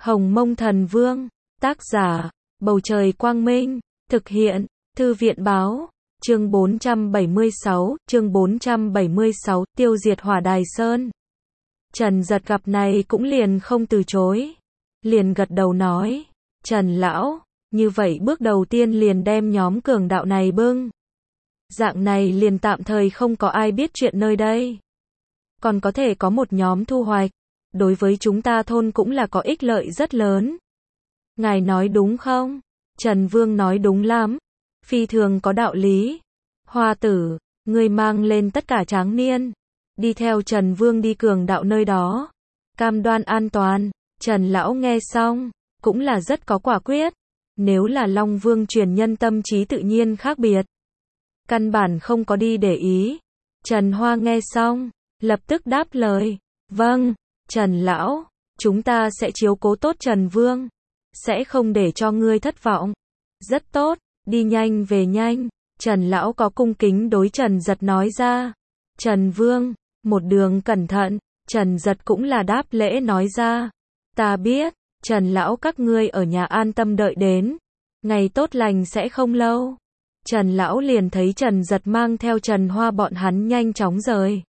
Hồng Mông Thần Vương, tác giả, Bầu Trời Quang Minh, thực hiện, Thư viện Báo, chương 476, tiêu diệt Hỏa Đài Sơn. Trần Giật gặp này cũng liền không từ chối, liền gật đầu nói, Trần Lão, như vậy bước đầu tiên liền đem nhóm cường đạo này bưng. Dạng này liền tạm thời không có ai biết chuyện nơi đây. Còn có thể có một nhóm thu hoạch, đối với chúng ta thôn cũng là có ích lợi rất lớn. Ngài nói đúng không? Trần Vương nói đúng lắm, phi thường có đạo lý. Hoa tử, ngươi mang lên tất cả tráng niên, đi theo Trần Vương đi cường đạo nơi đó, cam đoan an toàn. Trần Lão nghe xong, cũng là rất có quả quyết. Nếu là Long Vương truyền nhân tâm trí tự nhiên khác biệt, căn bản không có đi để ý. Trần Hoa nghe xong, lập tức đáp lời, vâng, Trần Lão, chúng ta sẽ chiếu cố tốt Trần Vương, sẽ không để cho ngươi thất vọng. Rất tốt, đi nhanh về nhanh. Trần Lão có cung kính đối Trần Giật nói ra. Trần Vương, một đường cẩn thận. Trần Giật cũng là đáp lễ nói ra, ta biết, Trần Lão các ngươi ở nhà an tâm đợi đến, ngày tốt lành sẽ không lâu. Trần Lão liền thấy Trần Giật mang theo Trần Hoa bọn hắn nhanh chóng rời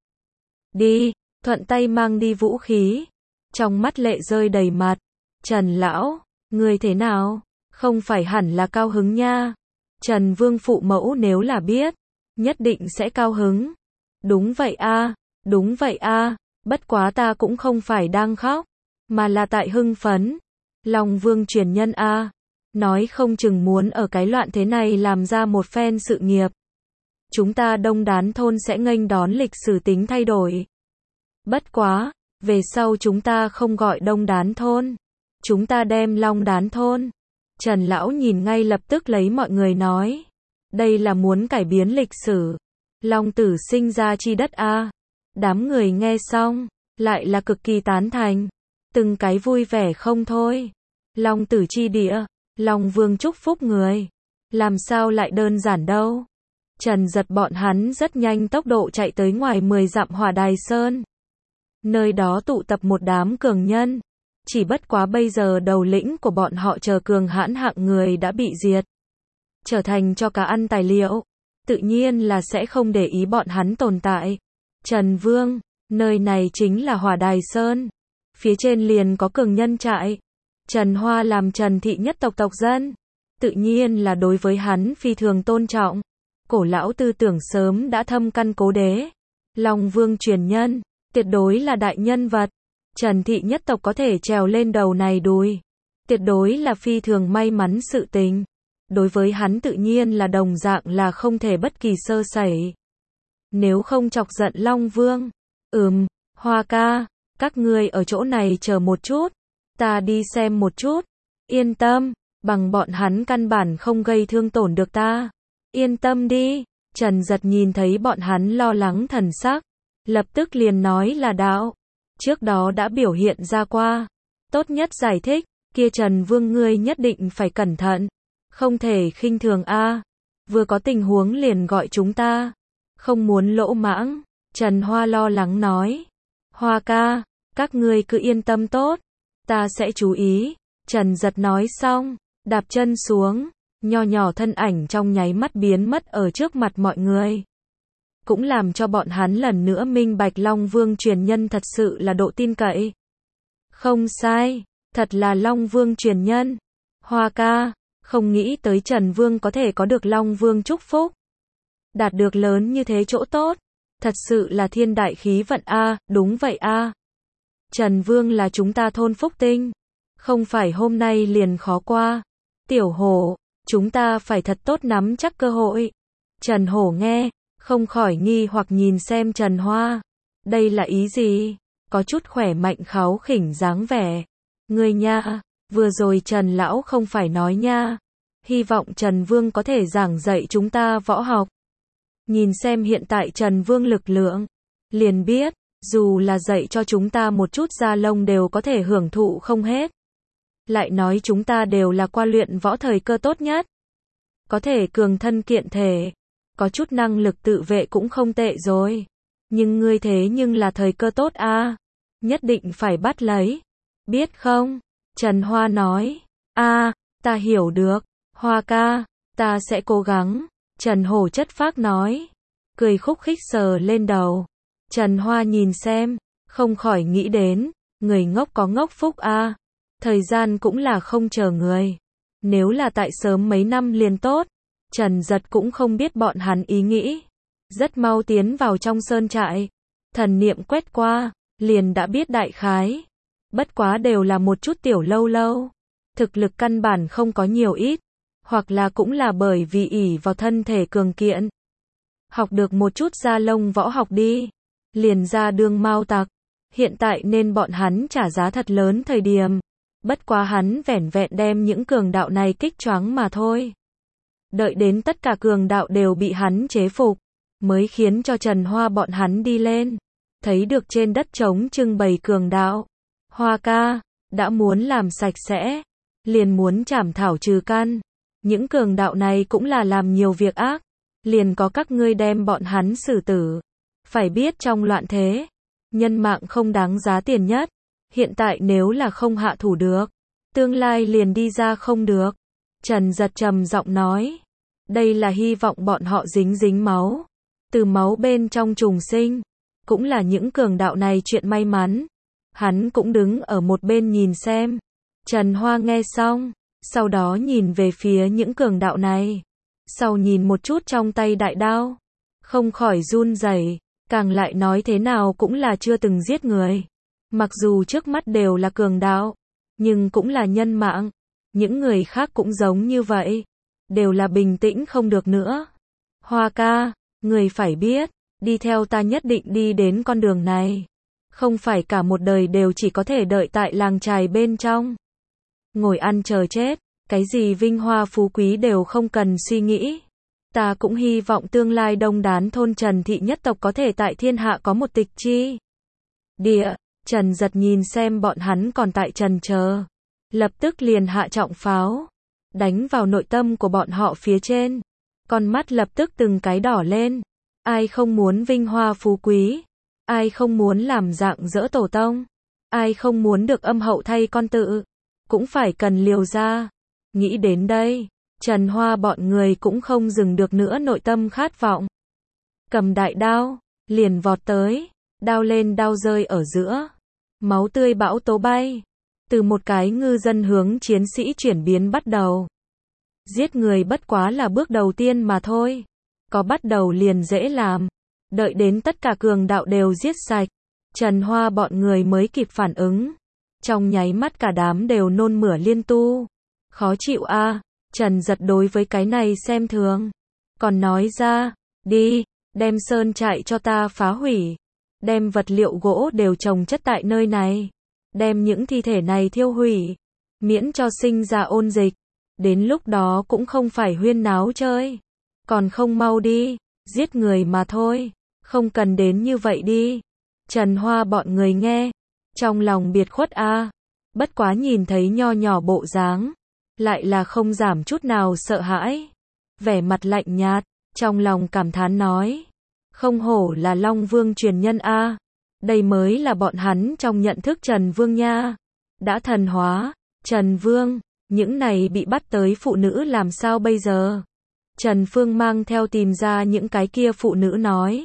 đi, thuận tay mang đi vũ khí, trong mắt lệ rơi đầy mặt. Trần Lão, ngươi thế nào? Không phải hẳn là cao hứng nha. Trần Vương phụ mẫu nếu là biết, nhất định sẽ cao hứng. Đúng vậy a, đúng vậy a, bất quá ta cũng không phải đang khóc, mà là tại hưng phấn. Long Vương truyền nhân a, nói không chừng muốn ở cái loạn thế này làm ra một phen sự nghiệp. Chúng ta Đông Đán thôn sẽ nghênh đón lịch sử tính thay đổi. Bất quá, về sau chúng ta không gọi Đông Đán thôn, chúng ta đem Long Đán thôn. Trần Lão nhìn ngay lập tức lấy mọi người nói, đây là muốn cải biến lịch sử. Long tử sinh ra chi đất a. Đám người nghe xong, lại là cực kỳ tán thành, từng cái vui vẻ không thôi. Long tử chi địa, Long Vương chúc phúc người, làm sao lại đơn giản đâu. Trần Giật bọn hắn rất nhanh tốc độ chạy tới ngoài 10 dặm Hỏa Đài Sơn. Nơi đó tụ tập một đám cường nhân, chỉ bất quá bây giờ đầu lĩnh của bọn họ chờ cường hãn hạng người đã bị diệt, trở thành cho cá ăn tài liệu, tự nhiên là sẽ không để ý bọn hắn tồn tại. Trần Vương, nơi này chính là Hỏa Đài Sơn, phía trên liền có cường nhân trại. Trần Hoa làm Trần thị nhất tộc tộc dân, tự nhiên là đối với hắn phi thường tôn trọng. Cổ lão tư tưởng sớm đã thâm căn cố đế. Long Vương truyền nhân, tuyệt đối là đại nhân vật. Trần thị nhất tộc có thể trèo lên đầu này đùi, tuyệt đối là phi thường may mắn sự tình. Đối với hắn tự nhiên là đồng dạng là không thể bất kỳ sơ sẩy. Nếu không chọc giận Long Vương, Hoa ca, các ngươi ở chỗ này chờ một chút, ta đi xem một chút. Yên tâm, bằng bọn hắn căn bản không gây thương tổn được ta. Yên tâm đi. Trần Giật nhìn thấy bọn hắn lo lắng thần sắc, lập tức liền nói là đạo trước đó đã biểu hiện ra qua, tốt nhất giải thích, kia Trần Vương ngươi nhất định phải cẩn thận, không thể khinh thường a. Vừa có tình huống liền gọi chúng ta, không muốn lỗ mãng. Trần Hoa lo lắng nói, Hoa ca, các ngươi cứ yên tâm tốt, ta sẽ chú ý. Trần Giật nói xong, đạp chân xuống, nho nhỏ thân ảnh trong nháy mắt biến mất ở trước mặt mọi người. Cũng làm cho bọn hắn lần nữa minh bạch Long Vương truyền nhân thật sự là độ tin cậy. Không sai, thật là Long Vương truyền nhân. Hoa ca, không nghĩ tới Trần Vương có thể có được Long Vương chúc phúc, đạt được lớn như thế chỗ tốt, thật sự là thiên đại khí vận a. Đúng vậy a. Trần Vương là chúng ta thôn phúc tinh, không phải hôm nay liền khó qua. Tiểu Hổ, chúng ta phải thật tốt nắm chắc cơ hội. Trần Hổ nghe, không khỏi nghi hoặc nhìn xem Trần Hoa. Đây là ý gì? Có chút khỏe mạnh kháu khỉnh dáng vẻ. Ngươi nha, vừa rồi Trần Lão không phải nói nha. Hy vọng Trần Vương có thể giảng dạy chúng ta võ học. Nhìn xem hiện tại Trần Vương lực lượng, liền biết, dù là dạy cho chúng ta một chút da lông đều có thể hưởng thụ không hết. Lại nói chúng ta đều là qua luyện võ thời cơ tốt nhất, có thể cường thân kiện thể, có chút năng lực tự vệ cũng không tệ rồi. Nhưng ngươi thế nhưng là thời cơ tốt a, nhất định phải bắt lấy, biết không? Trần Hoa nói, ta hiểu được, Hoa ca, ta sẽ cố gắng. Trần Hổ chất phác nói, cười khúc khích sờ lên đầu. Trần Hoa nhìn xem, không khỏi nghĩ đến, người ngốc có ngốc phúc a. Thời gian cũng là không chờ người. Nếu là tại sớm mấy năm liền tốt, Trần Giật cũng không biết bọn hắn ý nghĩ. Rất mau tiến vào trong sơn trại, thần niệm quét qua, liền đã biết đại khái. Bất quá đều là một chút tiểu lâu lâu. Thực lực căn bản không có nhiều ít, hoặc là cũng là bởi vì ỷ vào thân thể cường kiện. Học được một chút da lông võ học đi, liền ra đường mao tặc. Hiện tại nên bọn hắn trả giá thật lớn thời điểm. Bất quá hắn vẻn vẹn đem những cường đạo này kích choáng mà thôi. Đợi đến tất cả cường đạo đều bị hắn chế phục, mới khiến cho Trần Hoa bọn hắn đi lên. Thấy được trên đất trống trưng bày cường đạo. Hoa ca, đã muốn làm sạch sẽ, liền muốn trảm thảo trừ căn. Những cường đạo này cũng là làm nhiều việc ác, liền có các ngươi đem bọn hắn xử tử. Phải biết trong loạn thế, nhân mạng không đáng giá tiền nhất. Hiện tại nếu là không hạ thủ được, tương lai liền đi ra không được. Trần Giật trầm giọng nói, đây là hy vọng bọn họ dính máu, từ máu bên trong trùng sinh. Cũng là những cường đạo này chuyện may mắn. Hắn cũng đứng ở một bên nhìn xem. Trần Hoa nghe xong, sau đó nhìn về phía những cường đạo này. Sau nhìn một chút trong tay đại đao, không khỏi run rẩy, càng lại nói thế nào cũng là chưa từng giết người. Mặc dù trước mắt đều là cường đạo, nhưng cũng là nhân mạng. Những người khác cũng giống như vậy, đều là bình tĩnh không được nữa. Hoa ca, người phải biết, đi theo ta nhất định đi đến con đường này. Không phải cả một đời đều chỉ có thể đợi tại làng chài bên trong. Ngồi ăn chờ chết, cái gì vinh hoa phú quý đều không cần suy nghĩ. Ta cũng hy vọng tương lai đông đán thôn Trần thị nhất tộc có thể tại thiên hạ có một tịch chi địa. Trần Giật nhìn xem bọn hắn còn tại trần chờ, lập tức liền hạ trọng pháo, đánh vào nội tâm của bọn họ phía trên. Con mắt lập tức từng cái đỏ lên. Ai không muốn vinh hoa phú quý? Ai không muốn làm dạng dỡ tổ tông? Ai không muốn được âm hậu thay con tự? Cũng phải cần liều ra. Nghĩ đến đây, Trần Hoa bọn người cũng không dừng được nữa nội tâm khát vọng. Cầm đại đao, liền vọt tới, đao lên đao rơi ở giữa. Máu tươi bão tố bay. Từ một cái ngư dân hướng chiến sĩ chuyển biến bắt đầu. Giết người bất quá là bước đầu tiên mà thôi. Có bắt đầu liền dễ làm. Đợi đến tất cả cường đạo đều giết sạch, Trần Hoa bọn người mới kịp phản ứng. Trong nháy mắt cả đám đều nôn mửa liên tu. Khó chịu a. Trần Giật đối với cái này xem thường. Còn nói ra, đi, đem sơn trại cho ta phá hủy. Đem vật liệu gỗ đều trồng chất tại nơi này. Đem những thi thể này thiêu hủy. Miễn cho sinh ra ôn dịch. Đến lúc đó cũng không phải huyên náo chơi. Còn không mau đi, giết người mà thôi. Không cần đến như vậy đi. Trần Hoa bọn người nghe, trong lòng biệt khuất a. Bất quá nhìn thấy nho nhỏ bộ dáng, lại là không giảm chút nào sợ hãi. Vẻ mặt lạnh nhạt, trong lòng cảm thán nói, không hổ là Long Vương truyền nhân a. Đây mới là bọn hắn trong nhận thức Trần Vương nha. Đã thần hóa, Trần Vương, những này bị bắt tới phụ nữ làm sao bây giờ? Trần Phương mang theo tìm ra những cái kia phụ nữ nói.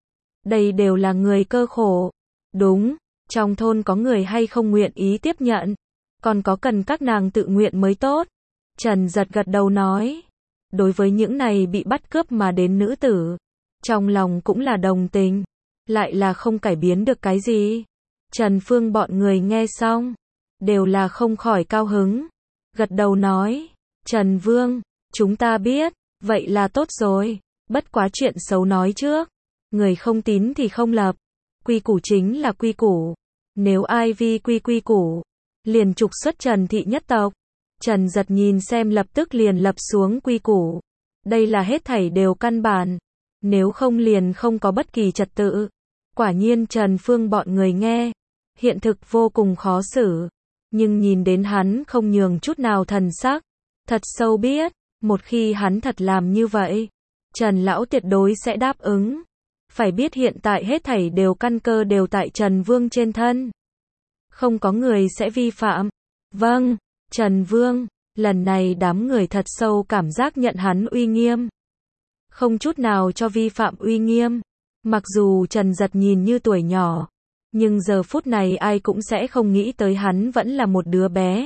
Đây đều là người cơ khổ. Đúng, trong thôn có người hay không nguyện ý tiếp nhận. Còn có cần các nàng tự nguyện mới tốt. Trần Giật gật đầu nói. Đối với những này bị bắt cướp mà đến nữ tử, trong lòng cũng là đồng tình. Lại là không cải biến được cái gì. Trần Phương bọn người nghe xong, đều là không khỏi cao hứng. Gật đầu nói, Trần Vương, chúng ta biết, vậy là tốt rồi. Bất quá chuyện xấu nói trước. Người không tín thì không lập. Quy củ chính là quy củ. Nếu ai vi quy củ, liền trục xuất Trần thị nhất tộc. Trần Giật nhìn xem lập tức liền lập xuống quy củ. Đây là hết thảy đều căn bản. Nếu không liền không có bất kỳ trật tự. Quả nhiên Trần Phương bọn người nghe, hiện thực vô cùng khó xử. Nhưng nhìn đến hắn không nhường chút nào thần sắc, thật sâu biết, một khi hắn thật làm như vậy, Trần Lão tuyệt đối sẽ đáp ứng. Phải biết hiện tại hết thảy đều căn cơ đều tại Trần Vương trên thân. Không có người sẽ vi phạm. Vâng, Trần Vương, lần này đám người thật sâu cảm giác nhận hắn uy nghiêm. Không chút nào cho vi phạm uy nghiêm. Mặc dù Trần Giật nhìn như tuổi nhỏ, nhưng giờ phút này ai cũng sẽ không nghĩ tới hắn vẫn là một đứa bé.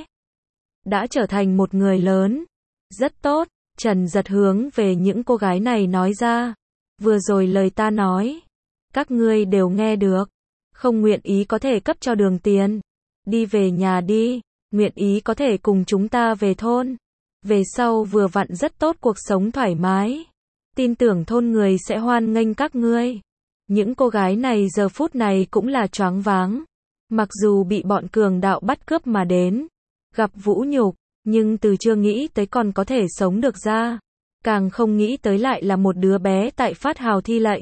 Đã trở thành một người lớn. Rất tốt, Trần Giật hướng về những cô gái này nói ra. Vừa rồi lời ta nói, các ngươi đều nghe được. Không nguyện ý có thể cấp cho đường tiền. Đi về nhà đi, nguyện ý có thể cùng chúng ta về thôn. Về sau vừa vặn rất tốt cuộc sống thoải mái. Tin tưởng thôn người sẽ hoan nghênh các ngươi. Những cô gái này giờ phút này cũng là choáng váng. Mặc dù bị bọn cường đạo bắt cướp mà đến, gặp vũ nhục, nhưng từ chưa nghĩ tới còn có thể sống được ra. Càng không nghĩ tới lại là một đứa bé tại phát hào thi lệnh.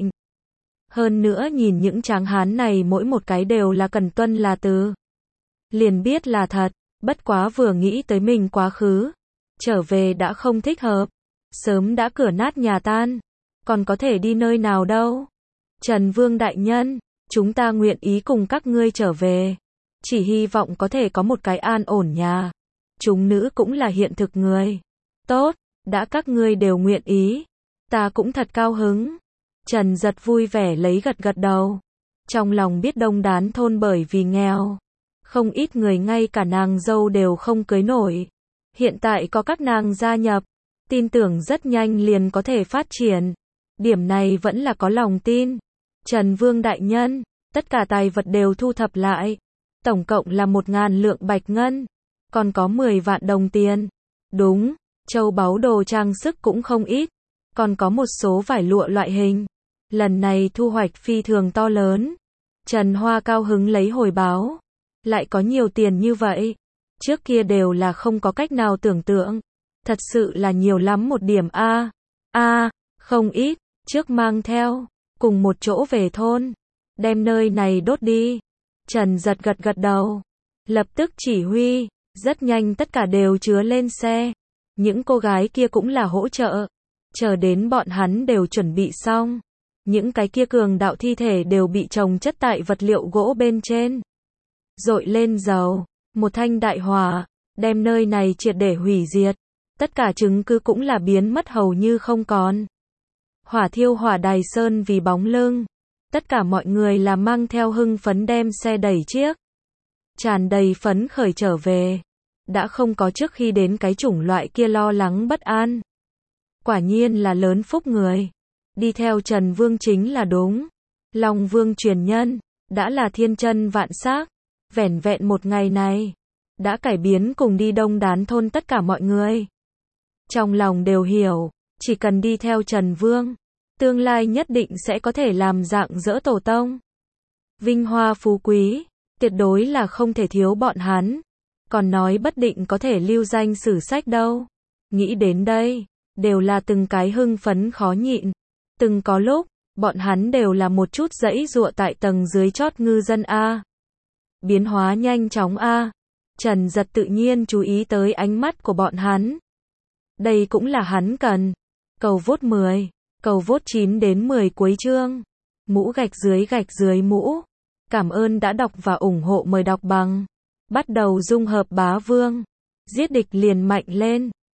Hơn nữa nhìn những tráng hán này mỗi một cái đều là cần tuân là từ. Liền biết là thật, bất quá vừa nghĩ tới mình quá khứ. Trở về đã không thích hợp. Sớm đã cửa nát nhà tan. Còn có thể đi nơi nào đâu. Trần Vương đại nhân, chúng ta nguyện ý cùng các ngươi trở về. Chỉ hy vọng có thể có một cái an ổn nhà. Chúng nữ cũng là hiện thực người. Tốt, đã các ngươi đều nguyện ý. Ta cũng thật cao hứng. Trần Giật vui vẻ lấy gật gật đầu. Trong lòng biết đông đán thôn bởi vì nghèo. Không ít người ngay cả nàng dâu đều không cưới nổi. Hiện tại có các nàng gia nhập. Tin tưởng rất nhanh liền có thể phát triển. Điểm này vẫn là có lòng tin. Trần Vương đại nhân, tất cả tài vật đều thu thập lại. Tổng cộng là 1.000 lượng bạch ngân. Còn có 10 vạn đồng tiền. Đúng, châu báu đồ trang sức cũng không ít. Còn có một số vải lụa loại hình. Lần này thu hoạch phi thường to lớn. Trần Hoa cao hứng lấy hồi báo. Lại có nhiều tiền như vậy. Trước kia đều là không có cách nào tưởng tượng. Thật sự là nhiều lắm một điểm a. Không ít, trước mang theo, cùng một chỗ về thôn. Đem nơi này đốt đi. Trần Giật gật gật đầu. Lập tức chỉ huy, rất nhanh tất cả đều chứa lên xe. Những cô gái kia cũng là hỗ trợ. Chờ đến bọn hắn đều chuẩn bị xong. Những cái kia cường đạo thi thể đều bị chồng chất tại vật liệu gỗ bên trên. Dội lên dầu, một thanh đại hỏa, đem nơi này triệt để hủy diệt. Tất cả chứng cứ cũng là biến mất hầu như không còn. Hỏa thiêu hỏa đài sơn vì bóng lưng. Tất cả mọi người là mang theo hưng phấn đem xe đẩy chiếc. Tràn đầy phấn khởi trở về. Đã không có trước khi đến cái chủng loại kia lo lắng bất an. Quả nhiên là lớn phúc người. Đi theo Trần Vương chính là đúng. Long Vương truyền nhân, đã là thiên chân vạn sắc. Vẻn vẹn một ngày này, đã cải biến cùng đi đông đán thôn tất cả mọi người. Trong lòng đều hiểu, chỉ cần đi theo Trần Vương, tương lai nhất định sẽ có thể làm dạng dỡ tổ tông. Vinh hoa phú quý, tuyệt đối là không thể thiếu bọn hắn. Còn nói bất định có thể lưu danh sử sách đâu. Nghĩ đến đây, đều là từng cái hưng phấn khó nhịn. Từng có lúc, bọn hắn đều là một chút giãy giụa tại tầng dưới chót ngư dân A. Biến hóa nhanh chóng A. Trần Giật tự nhiên chú ý tới ánh mắt của bọn hắn. Đây cũng là hắn cần. Cầu vốt 10, cầu vốt 9 đến 10 cuối chương. Mũ gạch dưới mũ. Cảm ơn đã đọc và ủng hộ, mời đọc bằng. Bắt đầu dung hợp bá vương. Giết địch liền mạnh lên.